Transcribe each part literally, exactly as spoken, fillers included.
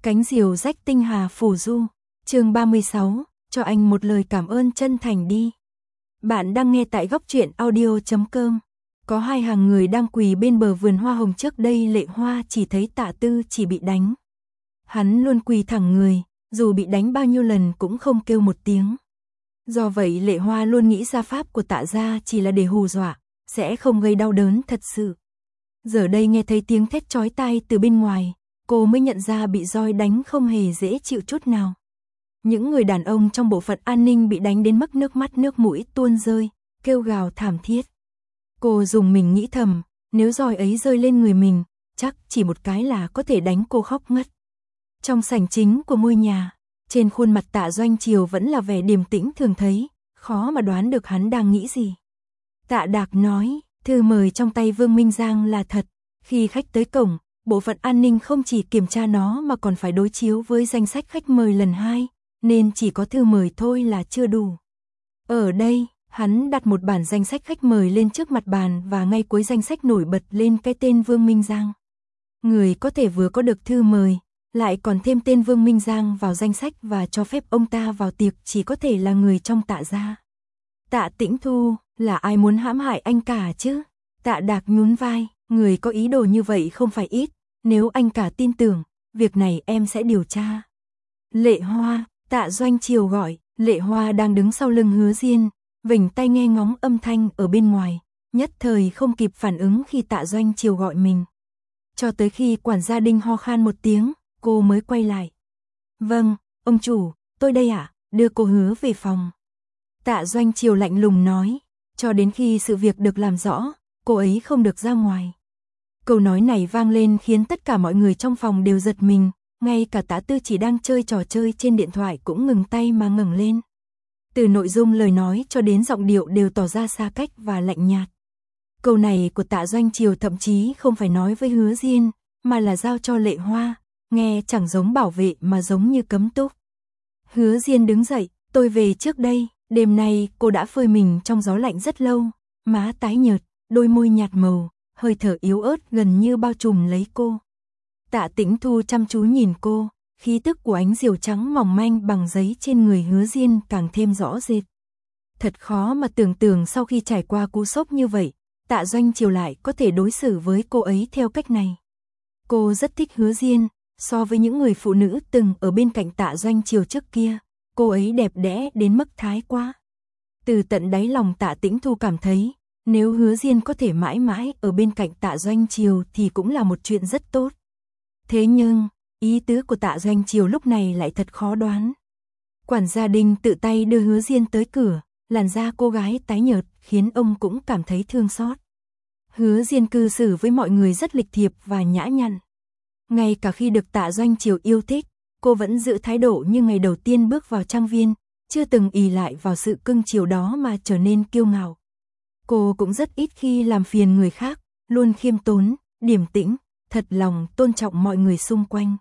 Cánh diều rách tinh hà phù du. Chương ba mươi sáu, cho anh một lời cảm ơn chân thành đi. Bạn đang nghe tại góc truyện audio chấm com. Có hai hàng người đang quỳ bên bờ vườn hoa hồng trước đây Lệ Hoa chỉ thấy Tạ Tư chỉ bị đánh. Hắn luôn quỳ thẳng người, dù bị đánh bao nhiêu lần cũng không kêu một tiếng. Do vậy Lệ Hoa luôn nghĩ ra pháp của Tạ gia chỉ là để hù dọa, sẽ không gây đau đớn thật sự. Giờ đây nghe thấy tiếng thét chói tai từ bên ngoài, cô mới nhận ra bị roi đánh không hề dễ chịu chút nào. Những người đàn ông trong bộ phận an ninh bị đánh đến mức nước mắt nước mũi tuôn rơi, kêu gào thảm thiết. Cô dùng mình nghĩ thầm, nếu roi ấy rơi lên người mình, chắc chỉ một cái là có thể đánh cô khóc ngất. Trong sảnh chính của ngôi nhà, trên khuôn mặt Tạ Doanh Triều vẫn là vẻ điềm tĩnh thường thấy, khó mà đoán được hắn đang nghĩ gì. Tạ Đạc nói, thư mời trong tay Vương Minh Giang là thật, khi khách tới cổng, bộ phận an ninh không chỉ kiểm tra nó mà còn phải đối chiếu với danh sách khách mời lần hai, nên chỉ có thư mời thôi là chưa đủ. Ở đây, hắn đặt một bản danh sách khách mời lên trước mặt bàn và ngay cuối danh sách nổi bật lên cái tên Vương Minh Giang. Người có thể vừa có được thư mời, lại còn thêm tên Vương Minh Giang vào danh sách và cho phép ông ta vào tiệc chỉ có thể là người trong Tạ gia. Tạ Tĩnh Thu, là ai muốn hãm hại anh cả chứ? Tạ Đạc nhún vai, người có ý đồ như vậy không phải ít, nếu anh cả tin tưởng, việc này em sẽ điều tra. Lệ Hoa, Tạ Doanh Triều gọi, Lệ Hoa đang đứng sau lưng Hứa Diên, vểnh tay nghe ngóng âm thanh ở bên ngoài, nhất thời không kịp phản ứng khi Tạ Doanh Triều gọi mình. Cho tới khi quản gia Đinh ho khan một tiếng, cô mới quay lại. Vâng, ông chủ, tôi đây ạ, đưa cô Hứa về phòng. Tạ Doanh Triều lạnh lùng nói, cho đến khi sự việc được làm rõ, cô ấy không được ra ngoài. Câu nói này vang lên khiến tất cả mọi người trong phòng đều giật mình, ngay cả Tạ Tư chỉ đang chơi trò chơi trên điện thoại cũng ngừng tay mà ngẩng lên. Từ nội dung lời nói cho đến giọng điệu đều tỏ ra xa cách và lạnh nhạt. Câu này của Tạ Doanh Triều thậm chí không phải nói với Hứa Diên, mà là giao cho Lệ Hoa, nghe chẳng giống bảo vệ mà giống như cấm túc. Hứa Diên đứng dậy, tôi về trước đây, đêm nay cô đã phơi mình trong gió lạnh rất lâu, má tái nhợt, đôi môi nhạt màu, hơi thở yếu ớt gần như bao trùm lấy cô. Tạ Tĩnh Thu chăm chú nhìn cô, khí tức của ánh diều trắng mỏng manh bằng giấy trên người Hứa Diên càng thêm rõ rệt. Thật khó mà tưởng tượng sau khi trải qua cú sốc như vậy, Tạ Doanh Triều lại có thể đối xử với cô ấy theo cách này. Cô rất thích Hứa Diên, so với những người phụ nữ từng ở bên cạnh Tạ Doanh Triều trước kia, cô ấy đẹp đẽ đến mức thái quá. Từ tận đáy lòng Tạ Tĩnh Thu cảm thấy, nếu Hứa Diên có thể mãi mãi ở bên cạnh Tạ Doanh Triều thì cũng là một chuyện rất tốt. Thế nhưng, ý tứ của Tạ Doanh Triều lúc này lại thật khó đoán. Quản gia Đinh tự tay đưa Hứa Diên tới cửa, làn da cô gái tái nhợt khiến ông cũng cảm thấy thương xót. Hứa Diên cư xử với mọi người rất lịch thiệp và nhã nhặn. Ngay cả khi được Tạ Doanh Triều yêu thích, cô vẫn giữ thái độ như ngày đầu tiên bước vào trang viên, chưa từng ỷ lại vào sự cưng chiều đó mà trở nên kiêu ngạo. Cô cũng rất ít khi làm phiền người khác, luôn khiêm tốn, điềm tĩnh, thật lòng tôn trọng mọi người xung quanh.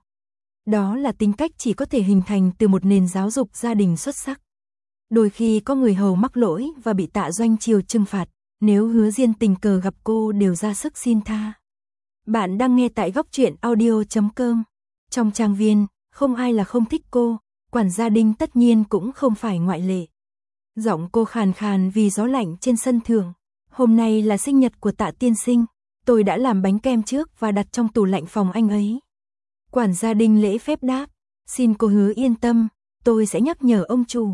Đó là tính cách chỉ có thể hình thành từ một nền giáo dục gia đình xuất sắc. Đôi khi có người hầu mắc lỗi và bị Tạ Doanh Triều trừng phạt, nếu Hứa Diên tình cờ gặp cô đều ra sức xin tha. Bạn đang nghe tại góc truyện audio chấm com. Trong trang viên, không ai là không thích cô, quản gia Đinh tất nhiên cũng không phải ngoại lệ. Giọng cô khàn khàn vì gió lạnh trên sân thượng. Hôm nay là sinh nhật của Tạ tiên sinh, tôi đã làm bánh kem trước và đặt trong tủ lạnh phòng anh ấy. Quản gia Đinh lễ phép đáp, xin cô Hứa yên tâm, tôi sẽ nhắc nhở ông chủ.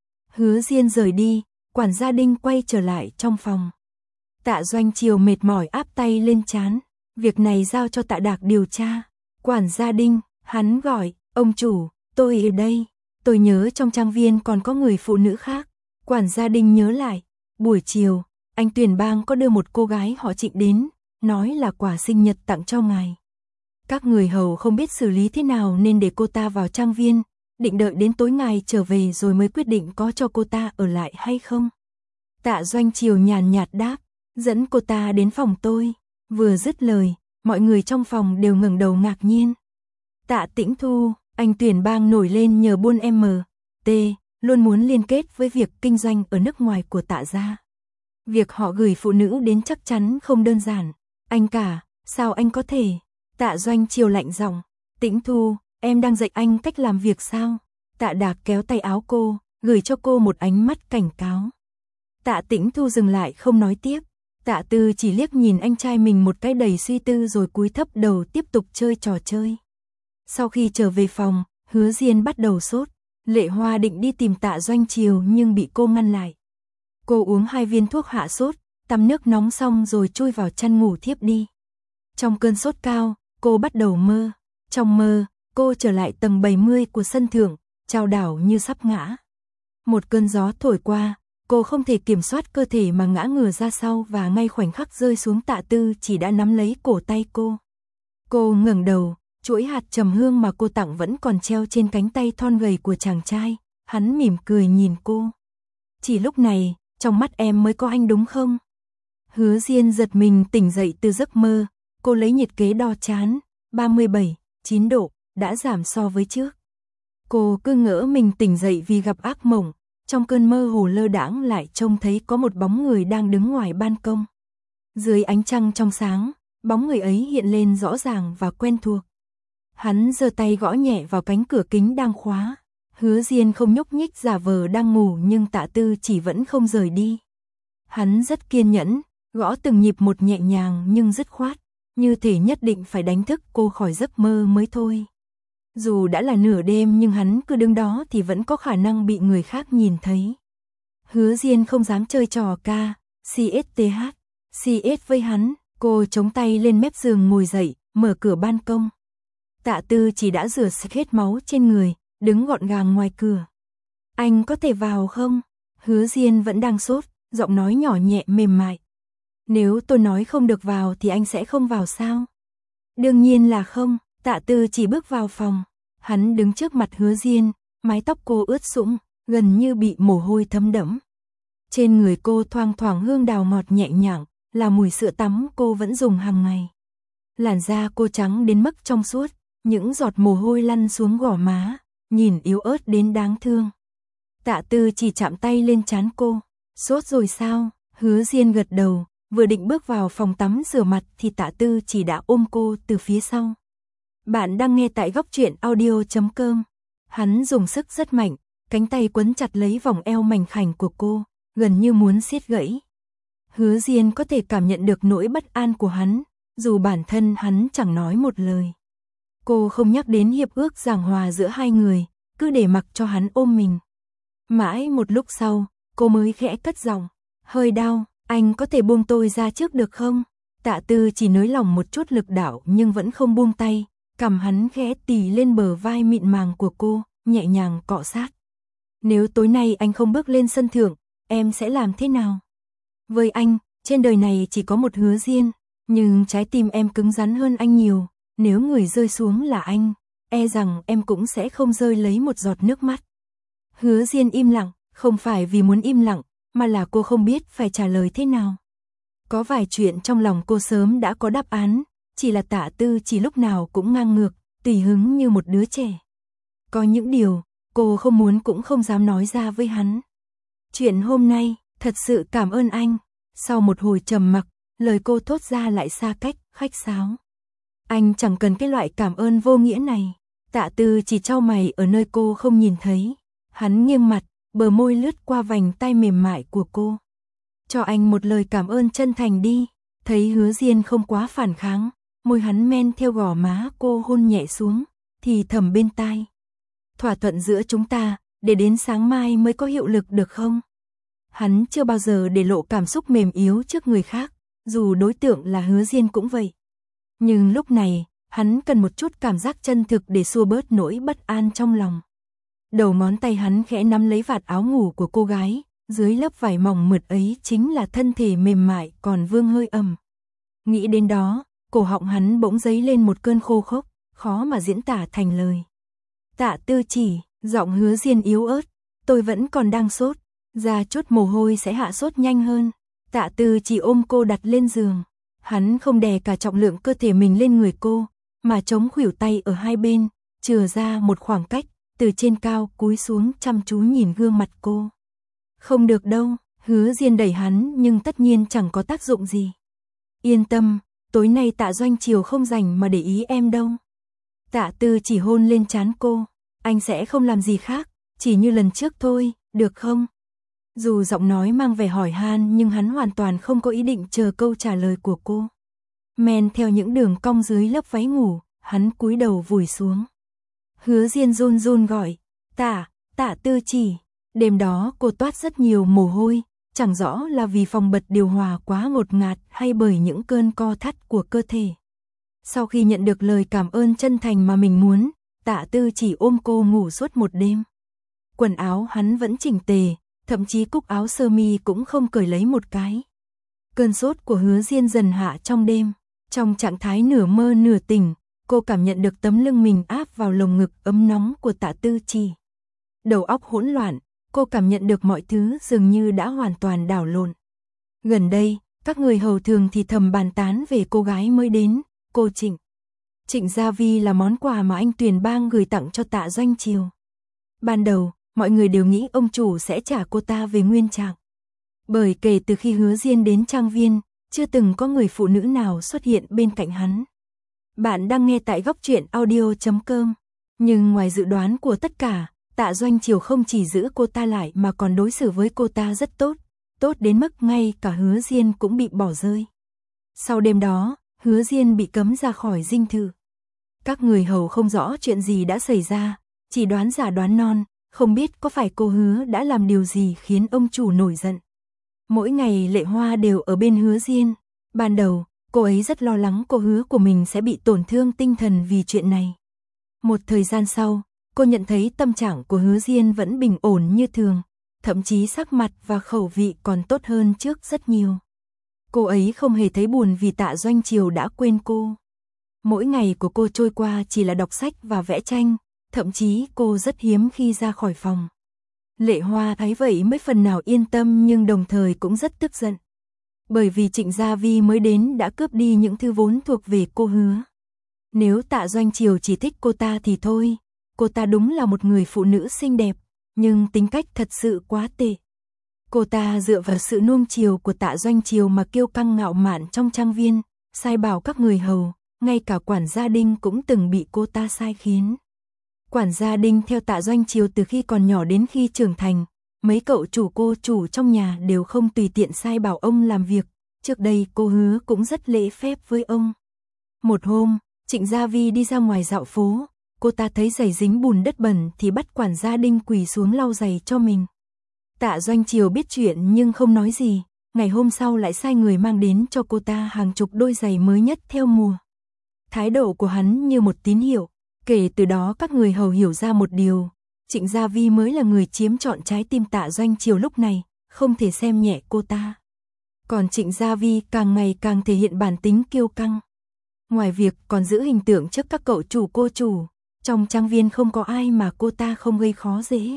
Hứa Diên rời đi, quản gia Đinh quay trở lại trong phòng. Tạ Doanh Triều mệt mỏi áp tay lên trán, việc này giao cho Tạ Đạc điều tra. Quản gia Đinh, hắn gọi, ông chủ, tôi ở đây, tôi nhớ trong trang viên còn có người phụ nữ khác. Quản gia Đinh nhớ lại, buổi chiều, anh Tuyền Bang có đưa một cô gái họ Trịnh đến, nói là quà sinh nhật tặng cho ngài. Các người hầu không biết xử lý thế nào nên để cô ta vào trang viên, định đợi đến tối ngài trở về rồi mới quyết định có cho cô ta ở lại hay không. Tạ Doanh Triều nhàn nhạt đáp, dẫn cô ta đến phòng tôi. Vừa dứt lời, mọi người trong phòng đều ngẩng đầu ngạc nhiên. Tạ Tĩnh Thu, anh Tuyền Bang nổi lên nhờ buôn em tê, luôn muốn liên kết với việc kinh doanh ở nước ngoài của Tạ gia. Việc họ gửi phụ nữ đến chắc chắn không đơn giản. Anh cả, sao anh có thể? Tạ Doanh Triều lạnh giọng, Tĩnh Thu, em đang dạy anh cách làm việc sao? Tạ Đạc kéo tay áo cô, gửi cho cô một ánh mắt cảnh cáo. Tạ Tĩnh Thu dừng lại không nói tiếp. Tạ Tư chỉ liếc nhìn anh trai mình một cái đầy suy tư rồi cúi thấp đầu tiếp tục chơi trò chơi. Sau khi trở về phòng, Hứa Diên bắt đầu sốt. Lệ Hoa định đi tìm Tạ Doanh Triều nhưng bị cô ngăn lại. Cô uống hai viên thuốc hạ sốt, tắm nước nóng xong rồi chui vào chăn ngủ thiếp đi. Trong cơn sốt cao, cô bắt đầu mơ. Trong mơ, cô trở lại tầng bảy mươi của sân thượng, chao đảo như sắp ngã. Một cơn gió thổi qua, cô không thể kiểm soát cơ thể mà ngã ngửa ra sau và ngay khoảnh khắc rơi xuống Tạ Tư chỉ đã nắm lấy cổ tay cô. Cô ngẩng đầu, chuỗi hạt trầm hương mà cô tặng vẫn còn treo trên cánh tay thon gầy của chàng trai, hắn mỉm cười nhìn cô. Chỉ lúc này, trong mắt em mới có anh đúng không? Hứa Diên giật mình tỉnh dậy từ giấc mơ, cô lấy nhiệt kế đo chán, ba mươi bảy, chín độ, đã giảm so với trước. Cô cứ ngỡ mình tỉnh dậy vì gặp ác mộng, trong cơn mơ hồ lơ đãng lại trông thấy có một bóng người đang đứng ngoài ban công. Dưới ánh trăng trong sáng, bóng người ấy hiện lên rõ ràng và quen thuộc. Hắn giơ tay gõ nhẹ vào cánh cửa kính đang khóa. Hứa Diên không nhúc nhích giả vờ đang ngủ nhưng Tạ Tư chỉ vẫn không rời đi. Hắn rất kiên nhẫn, gõ từng nhịp một nhẹ nhàng nhưng dứt khoát, như thể nhất định phải đánh thức cô khỏi giấc mơ mới thôi. Dù đã là nửa đêm nhưng hắn cứ đứng đó thì vẫn có khả năng bị người khác nhìn thấy. Hứa Diên không dám chơi trò ca, xê ét tê hát, xê ét với hắn, cô chống tay lên mép giường ngồi dậy, mở cửa ban công. Tạ Tư chỉ đã rửa sạch hết máu trên người, đứng gọn gàng ngoài cửa. Anh có thể vào không? Hứa Diên vẫn đang sốt, giọng nói nhỏ nhẹ mềm mại. Nếu tôi nói không được vào thì anh sẽ không vào sao? Đương nhiên là không. Tạ Tư chỉ bước vào phòng. Hắn đứng trước mặt Hứa Diên, mái tóc cô ướt sũng, gần như bị mồ hôi thấm đẫm. Trên người cô thoang thoảng hương đào ngọt nhẹ nhàng, là mùi sữa tắm cô vẫn dùng hàng ngày. Làn da cô trắng đến mức trong suốt, những giọt mồ hôi lăn xuống gò má, nhìn yếu ớt đến đáng thương. Tạ Tư chỉ chạm tay lên trán cô. Sốt rồi sao? Hứa Diên gật đầu, vừa định bước vào phòng tắm rửa mặt thì Tạ Tư chỉ đã ôm cô từ phía sau. Bạn đang nghe tại góc truyện audio chấm com. Hắn dùng sức rất mạnh, cánh tay quấn chặt lấy vòng eo mảnh khảnh của cô, gần như muốn siết gãy. Hứa Diên có thể cảm nhận được nỗi bất an của hắn, dù bản thân hắn chẳng nói một lời. Cô không nhắc đến hiệp ước giảng hòa giữa hai người, cứ để mặc cho hắn ôm mình. Mãi một lúc sau, cô mới khẽ cất giọng, hơi đau, anh có thể buông tôi ra trước được không? Tạ Tư chỉ nới lòng một chút lực đạo nhưng vẫn không buông tay, cằm hắn khẽ tì lên bờ vai mịn màng của cô, nhẹ nhàng cọ sát. Nếu tối nay anh không bước lên sân thượng, em sẽ làm thế nào? Với anh, trên đời này chỉ có một Hứa Diên, nhưng trái tim em cứng rắn hơn anh nhiều, nếu người rơi xuống là anh, e rằng em cũng sẽ không rơi lấy một giọt nước mắt. Hứa Diên im lặng, không phải vì muốn im lặng, mà là cô không biết phải trả lời thế nào. Có vài chuyện trong lòng cô sớm đã có đáp án, chỉ là Tạ Tư chỉ lúc nào cũng ngang ngược, tùy hứng như một đứa trẻ. Có những điều, cô không muốn cũng không dám nói ra với hắn. Chuyện hôm nay, thật sự cảm ơn anh. Sau một hồi trầm mặc, lời cô thốt ra lại xa cách, khách sáo. Anh chẳng cần cái loại cảm ơn vô nghĩa này. Tạ Tư chỉ chau mày ở nơi cô không nhìn thấy. Hắn nghiêng mặt, bờ môi lướt qua vành tay mềm mại của cô. Cho anh một lời cảm ơn chân thành đi. Thấy Hứa Diên không quá phản kháng, môi hắn men theo gò má cô hôn nhẹ xuống, thì thầm bên tai. Thỏa thuận giữa chúng ta, để đến sáng mai mới có hiệu lực được không? Hắn chưa bao giờ để lộ cảm xúc mềm yếu trước người khác, dù đối tượng là Hứa Diên cũng vậy. Nhưng lúc này, hắn cần một chút cảm giác chân thực để xua bớt nỗi bất an trong lòng. Đầu ngón tay hắn khẽ nắm lấy vạt áo ngủ của cô gái, dưới lớp vải mỏng mượt ấy chính là thân thể mềm mại còn vương hơi ẩm. Nghĩ đến đó, cổ họng hắn bỗng dấy lên một cơn khô khốc, khó mà diễn tả thành lời. Tạ Tư chỉ, giọng Hứa Diên yếu ớt, tôi vẫn còn đang sốt, ra chút mồ hôi sẽ hạ sốt nhanh hơn. Tạ Tư chỉ ôm cô đặt lên giường, hắn không đè cả trọng lượng cơ thể mình lên người cô, mà chống khuỷu tay ở hai bên, chừa ra một khoảng cách, từ trên cao cúi xuống chăm chú nhìn gương mặt cô. Không được đâu, Hứa Diên đẩy hắn nhưng tất nhiên chẳng có tác dụng gì. Yên tâm, tối nay Tạ Doanh Triều không rảnh mà để ý em đâu. Tạ Tư chỉ hôn lên trán cô, anh sẽ không làm gì khác, chỉ như lần trước thôi, được không? Dù giọng nói mang vẻ hỏi han nhưng hắn hoàn toàn không có ý định chờ câu trả lời của cô. Men theo những đường cong dưới lớp váy ngủ, hắn cúi đầu vùi xuống. Hứa Diên run run gọi, Tạ, Tạ Tư chỉ. Đêm đó cô toát rất nhiều mồ hôi, chẳng rõ là vì phòng bật điều hòa quá ngột ngạt hay bởi những cơn co thắt của cơ thể. Sau khi nhận được lời cảm ơn chân thành mà mình muốn, Tạ Tư chỉ ôm cô ngủ suốt một đêm. Quần áo hắn vẫn chỉnh tề, thậm chí cúc áo sơ mi cũng không cởi lấy một cái. Cơn sốt của Hứa Diên dần hạ trong đêm, trong trạng thái nửa mơ nửa tỉnh, cô cảm nhận được tấm lưng mình áp vào lồng ngực ấm nóng của Tạ Tư chỉ. Đầu óc hỗn loạn, cô cảm nhận được mọi thứ dường như đã hoàn toàn đảo lộn. Gần đây, các người hầu thường thì thầm bàn tán về cô gái mới đến, cô Trịnh. Trịnh Gia Vi là món quà mà anh Tuyền Bang gửi tặng cho Tạ Doanh Triều. Ban đầu, mọi người đều nghĩ ông chủ sẽ trả cô ta về nguyên trạng. Bởi kể từ khi Hứa Diên đến trang viên, chưa từng có người phụ nữ nào xuất hiện bên cạnh hắn. Bạn đang nghe tại góc truyện audio chấm com. Nhưng ngoài dự đoán của tất cả, Tạ Doanh Triều không chỉ giữ cô ta lại mà còn đối xử với cô ta rất tốt, tốt đến mức ngay cả Hứa Diên cũng bị bỏ rơi. Sau đêm đó, Hứa Diên bị cấm ra khỏi dinh thự. Các người hầu không rõ chuyện gì đã xảy ra, chỉ đoán giả đoán non, không biết có phải cô Hứa đã làm điều gì khiến ông chủ nổi giận. Mỗi ngày Lệ Hoa đều ở bên Hứa Diên. Ban đầu, cô ấy rất lo lắng cô Hứa của mình sẽ bị tổn thương tinh thần vì chuyện này. Một thời gian sau, cô nhận thấy tâm trạng của Hứa Diên vẫn bình ổn như thường, thậm chí sắc mặt và khẩu vị còn tốt hơn trước rất nhiều. Cô ấy không hề thấy buồn vì Tạ Doanh Triều đã quên cô. Mỗi ngày của cô trôi qua chỉ là đọc sách và vẽ tranh, thậm chí cô rất hiếm khi ra khỏi phòng. Lệ Hoa thấy vậy mới phần nào yên tâm nhưng đồng thời cũng rất tức giận. Bởi vì Trịnh Gia Vi mới đến đã cướp đi những thứ vốn thuộc về cô Hứa. Nếu Tạ Doanh Triều chỉ thích cô ta thì thôi, cô ta đúng là một người phụ nữ xinh đẹp, nhưng tính cách thật sự quá tệ. Cô ta dựa vào sự nuông chiều của Tạ Doanh Triều mà kiêu căng ngạo mạn trong trang viên, sai bảo các người hầu, ngay cả quản gia Đinh cũng từng bị cô ta sai khiến. Quản gia Đinh theo Tạ Doanh Triều từ khi còn nhỏ đến khi trưởng thành, mấy cậu chủ cô chủ trong nhà đều không tùy tiện sai bảo ông làm việc, trước đây cô Hứa cũng rất lễ phép với ông. Một hôm, Trịnh Gia Vi đi ra ngoài dạo phố, cô ta thấy giày dính bùn đất bẩn thì bắt quản gia Đinh quỳ xuống lau giày cho mình. Tạ Doanh Triều biết chuyện nhưng không nói gì, ngày hôm sau lại sai người mang đến cho cô ta hàng chục đôi giày mới nhất theo mùa. Thái độ của hắn như một tín hiệu, kể từ đó các người hầu hiểu ra một điều, Trịnh Gia Vi mới là người chiếm trọn trái tim Tạ Doanh Triều lúc này, không thể xem nhẹ cô ta. Còn Trịnh Gia Vi càng ngày càng thể hiện bản tính kiêu căng. Ngoài việc còn giữ hình tượng trước các cậu chủ cô chủ, trong trang viên không có ai mà cô ta không gây khó dễ.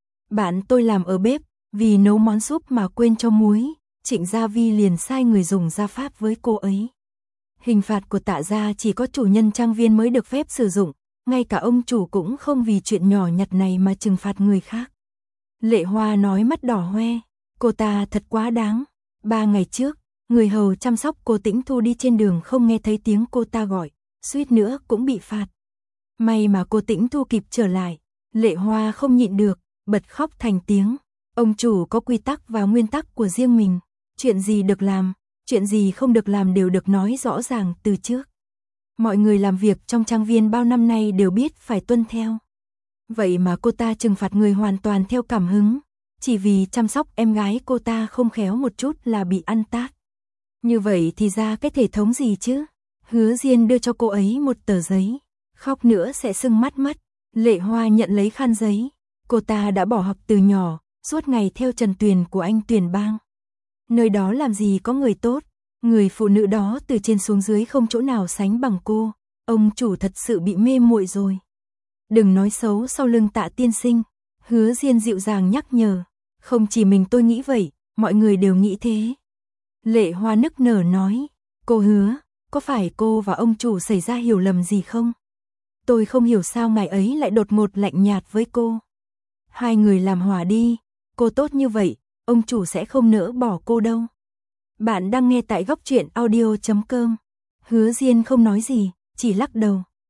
Bạn tôi làm ở bếp, vì nấu món súp mà quên cho muối, Trịnh Gia Vi liền sai người dùng gia pháp với cô ấy. Hình phạt của Tạ gia chỉ có chủ nhân trang viên mới được phép sử dụng, ngay cả ông chủ cũng không vì chuyện nhỏ nhặt này mà trừng phạt người khác. Lệ Hoa nói mắt đỏ hoe, cô ta thật quá đáng. Ba ngày trước, người hầu chăm sóc cô Tĩnh Thu đi trên đường không nghe thấy tiếng cô ta gọi, suýt nữa cũng bị phạt. May mà cô Tĩnh Thu kịp trở lại, Lệ Hoa không nhịn được, bật khóc thành tiếng. Ông chủ có quy tắc và nguyên tắc của riêng mình, chuyện gì được làm, chuyện gì không được làm đều được nói rõ ràng từ trước. Mọi người làm việc trong trang viên bao năm nay đều biết phải tuân theo. Vậy mà cô ta trừng phạt người hoàn toàn theo cảm hứng, chỉ vì chăm sóc em gái cô ta không khéo một chút là bị ăn tát. Như vậy thì ra cái thể thống gì chứ? Hứa Diên đưa cho cô ấy một tờ giấy, khóc nữa sẽ sưng mắt mất. Lệ Hoa nhận lấy khăn giấy, cô ta đã bỏ học từ nhỏ, suốt ngày theo Trần Tuyền của anh Tuyền Bang. Nơi đó làm gì có người tốt, người phụ nữ đó từ trên xuống dưới không chỗ nào sánh bằng cô, ông chủ thật sự bị mê muội rồi. Đừng nói xấu sau lưng Tạ tiên sinh, Hứa Diên dịu dàng nhắc nhở, không chỉ mình tôi nghĩ vậy, mọi người đều nghĩ thế. Lệ Hoa nức nở nói, cô Hứa, có phải cô và ông chủ xảy ra hiểu lầm gì không? Tôi không hiểu sao ngày ấy lại đột ngột lạnh nhạt với cô. Hai người làm hòa đi, cô tốt như vậy, ông chủ sẽ không nỡ bỏ cô đâu. Bạn đang nghe tại góc truyện audio chấm com. Hứa Diên không nói gì, chỉ lắc đầu.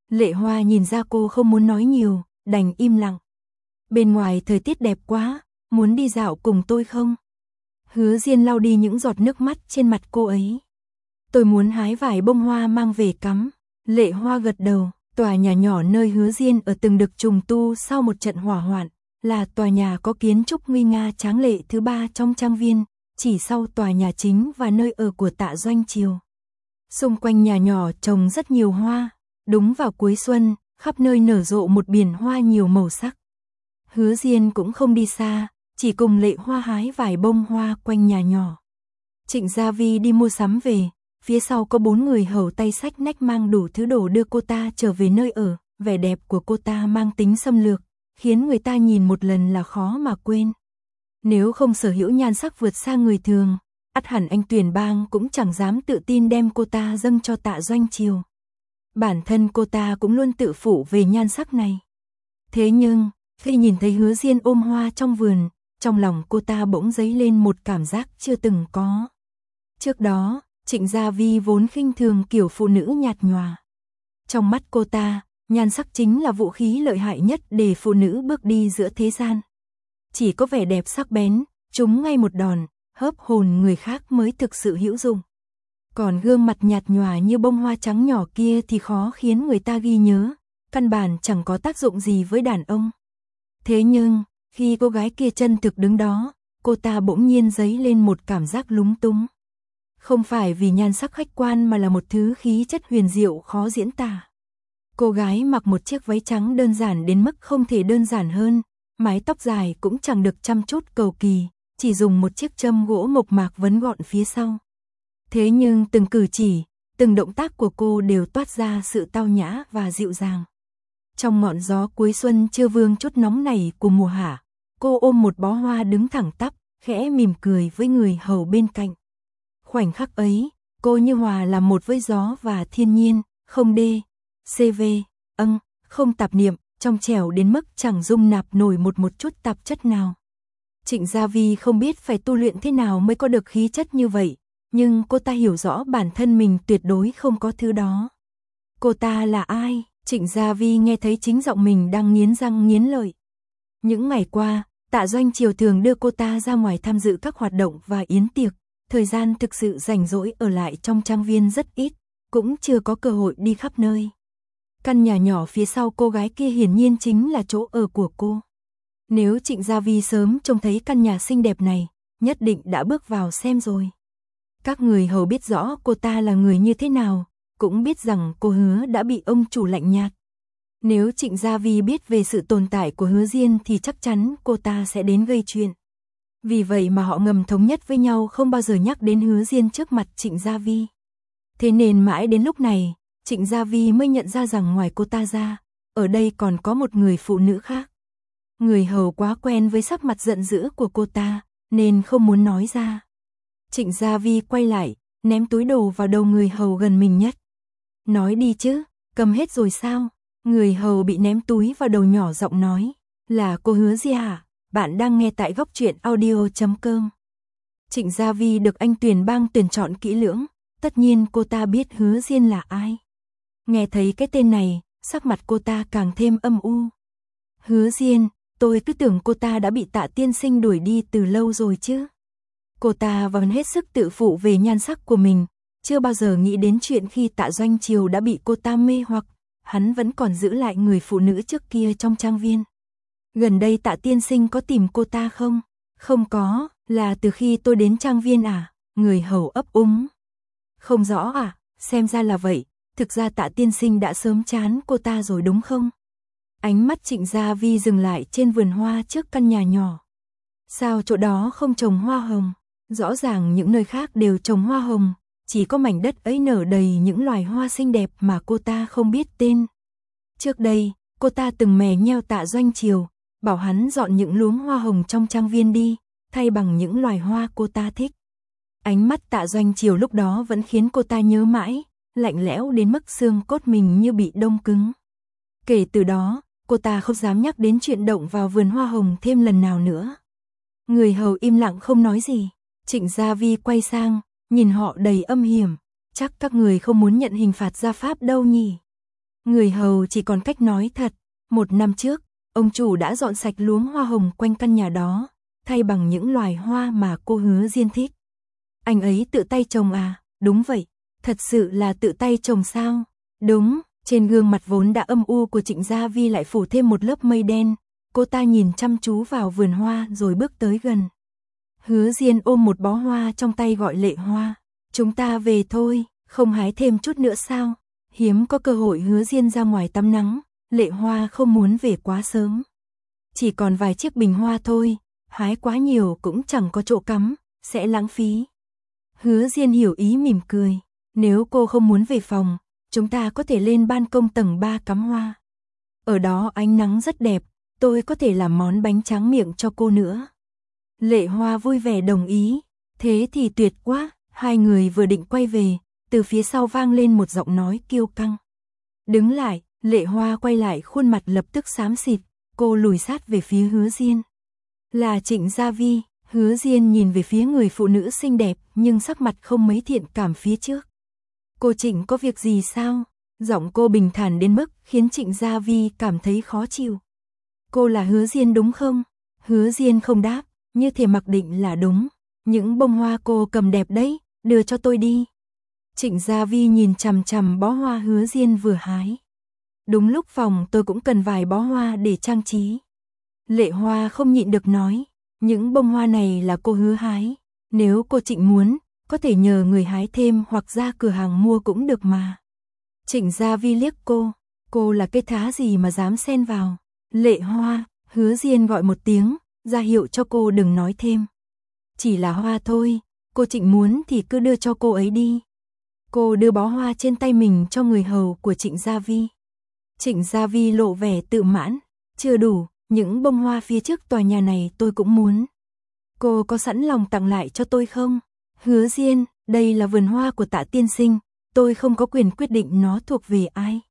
Lệ Hoa nhìn ra cô không muốn nói nhiều, đành im lặng. Bên ngoài thời tiết đẹp quá, muốn đi dạo cùng tôi không? Hứa Diên lau đi những giọt nước mắt trên mặt cô ấy. Tôi muốn hái vài bông hoa mang về cắm. Lệ Hoa gật đầu, tòa nhà nhỏ nơi Hứa Diên ở từng được trùng tu sau một trận hỏa hoạn, là tòa nhà có kiến trúc nguy nga tráng lệ thứ ba trong trang viên, chỉ sau tòa nhà chính và nơi ở của Tạ Doanh Triều. Xung quanh nhà nhỏ trồng rất nhiều hoa, đúng vào cuối xuân, khắp nơi nở rộ một biển hoa nhiều màu sắc. Hứa Diên cũng không đi xa, chỉ cùng Lệ Hoa hái vài bông hoa quanh nhà nhỏ. Trịnh Gia Vi đi mua sắm về, phía sau có bốn người hầu tay xách nách mang đủ thứ đồ đưa cô ta trở về nơi ở, vẻ đẹp của cô ta mang tính xâm lược, khiến người ta nhìn một lần là khó mà quên. Nếu không sở hữu nhan sắc vượt xa người thường, ắt hẳn anh Tuyền Bang cũng chẳng dám tự tin đem cô ta dâng cho Tạ Doanh Triều. Bản thân cô ta cũng luôn tự phụ về nhan sắc này. Thế nhưng, khi nhìn thấy Hứa Diên ôm hoa trong vườn, trong lòng cô ta bỗng dấy lên một cảm giác chưa từng có. Trước đó, Trịnh Gia Vi vốn khinh thường kiểu phụ nữ nhạt nhòa. Trong mắt cô ta, nhan sắc chính là vũ khí lợi hại nhất để phụ nữ bước đi giữa thế gian. Chỉ có vẻ đẹp sắc bén, trúng ngay một đòn, hớp hồn người khác mới thực sự hữu dụng. Còn gương mặt nhạt nhòa như bông hoa trắng nhỏ kia thì khó khiến người ta ghi nhớ, căn bản chẳng có tác dụng gì với đàn ông. Thế nhưng, khi cô gái kia chân thực đứng đó, cô ta bỗng nhiên dấy lên một cảm giác lúng túng. Không phải vì nhan sắc khách quan mà là một thứ khí chất huyền diệu khó diễn tả. Cô gái mặc một chiếc váy trắng đơn giản đến mức không thể đơn giản hơn, mái tóc dài cũng chẳng được chăm chút cầu kỳ, chỉ dùng một chiếc châm gỗ mộc mạc vấn gọn phía sau. Thế nhưng từng cử chỉ, từng động tác của cô đều toát ra sự tao nhã và dịu dàng. Trong ngọn gió cuối xuân chưa vương chút nóng này của mùa hạ, cô ôm một bó hoa đứng thẳng tắp, khẽ mỉm cười với người hầu bên cạnh. Khoảnh khắc ấy, cô như hòa làm một với gió và thiên nhiên, không đê, cv, âng, không tạp niệm, trong trẻo đến mức chẳng dung nạp nổi một một chút tạp chất nào. Trịnh Gia Vi không biết phải tu luyện thế nào mới có được khí chất như vậy, nhưng cô ta hiểu rõ bản thân mình tuyệt đối không có thứ đó. Cô ta là ai? Trịnh Gia Vi nghe thấy chính giọng mình đang nghiến răng nghiến lợi. Những ngày qua, Tạ Doanh Triều thường đưa cô ta ra ngoài tham dự các hoạt động và yến tiệc, thời gian thực sự rảnh rỗi ở lại trong trang viên rất ít, cũng chưa có cơ hội đi khắp nơi. Căn nhà nhỏ phía sau cô gái kia hiển nhiên chính là chỗ ở của cô. Nếu Trịnh Gia Vi sớm trông thấy căn nhà xinh đẹp này, nhất định đã bước vào xem rồi. Các người hầu biết rõ cô ta là người như thế nào, cũng biết rằng cô Hứa đã bị ông chủ lạnh nhạt. Nếu Trịnh Gia Vi biết về sự tồn tại của Hứa Diên thì chắc chắn cô ta sẽ đến gây chuyện. Vì vậy mà họ ngầm thống nhất với nhau không bao giờ nhắc đến Hứa Diên trước mặt Trịnh Gia Vi. Thế nên mãi đến lúc này, Trịnh Gia Vi mới nhận ra rằng ngoài cô ta ra, ở đây còn có một người phụ nữ khác. Người hầu quá quen với sắc mặt giận dữ của cô ta, nên không muốn nói ra. Trịnh Gia Vi quay lại, ném túi đồ vào đầu người hầu gần mình nhất. Nói đi chứ, cầm hết rồi sao? Người hầu bị ném túi vào đầu nhỏ giọng nói, là cô Hứa gì hả? Bạn đang nghe tại góc truyện audio chấm com. Trịnh Gia Vi được anh Tuyền Bang tuyển chọn kỹ lưỡng, tất nhiên cô ta biết Hứa Diên là ai. Nghe thấy cái tên này, sắc mặt cô ta càng thêm âm u. Hứa Diên, tôi cứ tưởng cô ta đã bị Tạ tiên sinh đuổi đi từ lâu rồi chứ. Cô ta vẫn hết sức tự phụ về nhan sắc của mình, chưa bao giờ nghĩ đến chuyện khi Tạ Doanh Triều đã bị cô ta mê hoặc, hắn vẫn còn giữ lại người phụ nữ trước kia trong trang viên. Gần đây Tạ tiên sinh có tìm cô ta không? Không có, là từ khi tôi đến trang viên à? Người hầu ấp úng. Không rõ à, xem ra là vậy, thực ra Tạ tiên sinh đã sớm chán cô ta rồi đúng không? Ánh mắt Trịnh Gia Vi dừng lại trên vườn hoa trước căn nhà nhỏ. Sao chỗ đó không trồng hoa hồng? Rõ ràng những nơi khác đều trồng hoa hồng, chỉ có mảnh đất ấy nở đầy những loài hoa xinh đẹp mà cô ta không biết tên. Trước đây, cô ta từng mè nheo Tạ Doanh Triều, bảo hắn dọn những luống hoa hồng trong trang viên đi, thay bằng những loài hoa cô ta thích. Ánh mắt Tạ Doanh Triều lúc đó vẫn khiến cô ta nhớ mãi, lạnh lẽo đến mức xương cốt mình như bị đông cứng. Kể từ đó, cô ta không dám nhắc đến chuyện động vào vườn hoa hồng thêm lần nào nữa. Người hầu im lặng không nói gì. Trịnh Gia Vi quay sang, nhìn họ đầy âm hiểm. Chắc các người không muốn nhận hình phạt gia pháp đâu nhỉ? Người hầu chỉ còn cách nói thật. Một năm trước, ông chủ đã dọn sạch luống hoa hồng quanh căn nhà đó, thay bằng những loài hoa mà cô Hứa Diên thích. Anh ấy tự tay trồng à? Đúng vậy. Thật sự là tự tay trồng sao? Đúng. Trên gương mặt vốn đã âm u của Trịnh Gia Vi lại phủ thêm một lớp mây đen. Cô ta nhìn chăm chú vào vườn hoa rồi bước tới gần. Hứa Diên ôm một bó hoa trong tay gọi Lệ Hoa. Chúng ta về thôi, không hái thêm chút nữa sao? Hiếm có cơ hội Hứa Diên ra ngoài tắm nắng, Lệ Hoa không muốn về quá sớm. Chỉ còn vài chiếc bình hoa thôi, hái quá nhiều cũng chẳng có chỗ cắm, sẽ lãng phí. Hứa Diên hiểu ý mỉm cười. Nếu cô không muốn về phòng, chúng ta có thể lên ban công tầng ba cắm hoa. Ở đó ánh nắng rất đẹp, tôi có thể làm món bánh tráng miệng cho cô nữa. Lệ Hoa vui vẻ đồng ý. Thế thì tuyệt quá. Hai người vừa định quay về, từ phía sau vang lên một giọng nói kiêu căng. Đứng lại. Lệ Hoa quay lại, khuôn mặt lập tức xám xịt. Cô lùi sát về phía Hứa Diên. Là Trịnh Gia Vi. Hứa Diên nhìn về phía người phụ nữ xinh đẹp nhưng sắc mặt không mấy thiện cảm phía trước. Cô Trịnh có việc gì sao? Giọng cô bình thản đến mức khiến Trịnh Gia Vi cảm thấy khó chịu. Cô là Hứa Diên đúng không? Hứa Diên không đáp, như thể mặc định là đúng. Những bông hoa cô cầm đẹp đấy, đưa cho tôi đi. Trịnh Gia Vi nhìn chằm chằm bó hoa Hứa Diên vừa hái. Đúng lúc phòng tôi cũng cần vài bó hoa để trang trí. Lệ Hoa không nhịn được nói, những bông hoa này là cô Hứa hái. Nếu cô Trịnh muốn, có thể nhờ người hái thêm hoặc ra cửa hàng mua cũng được mà. Trịnh Gia Vi liếc cô, cô là cái thá gì mà dám xen vào. Lệ Hoa, Hứa Diên gọi một tiếng, ra hiệu cho cô đừng nói thêm. Chỉ là hoa thôi, cô Trịnh muốn thì cứ đưa cho cô ấy đi. Cô đưa bó hoa trên tay mình cho người hầu của Trịnh Gia Vi. Trịnh Gia Vi lộ vẻ tự mãn, chưa đủ, những bông hoa phía trước tòa nhà này tôi cũng muốn. Cô có sẵn lòng tặng lại cho tôi không? Hứa Diên, đây là vườn hoa của Tạ tiên sinh, tôi không có quyền quyết định nó thuộc về ai.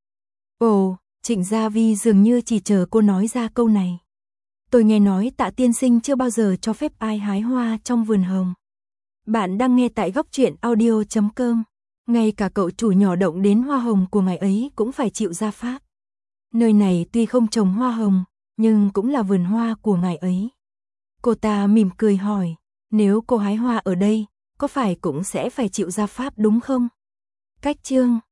Ồ, Trịnh Gia Vi dường như chỉ chờ cô nói ra câu này. Tôi nghe nói Tạ tiên sinh chưa bao giờ cho phép ai hái hoa trong vườn hồng. Bạn đang nghe tại góc truyện audio chấm com. Ngay cả cậu chủ nhỏ động đến hoa hồng của ngài ấy cũng phải chịu gia pháp. Nơi này tuy không trồng hoa hồng, nhưng cũng là vườn hoa của ngài ấy. Cô ta mỉm cười hỏi, nếu cô hái hoa ở đây, có phải cũng sẽ phải chịu gia pháp đúng không? Cách chương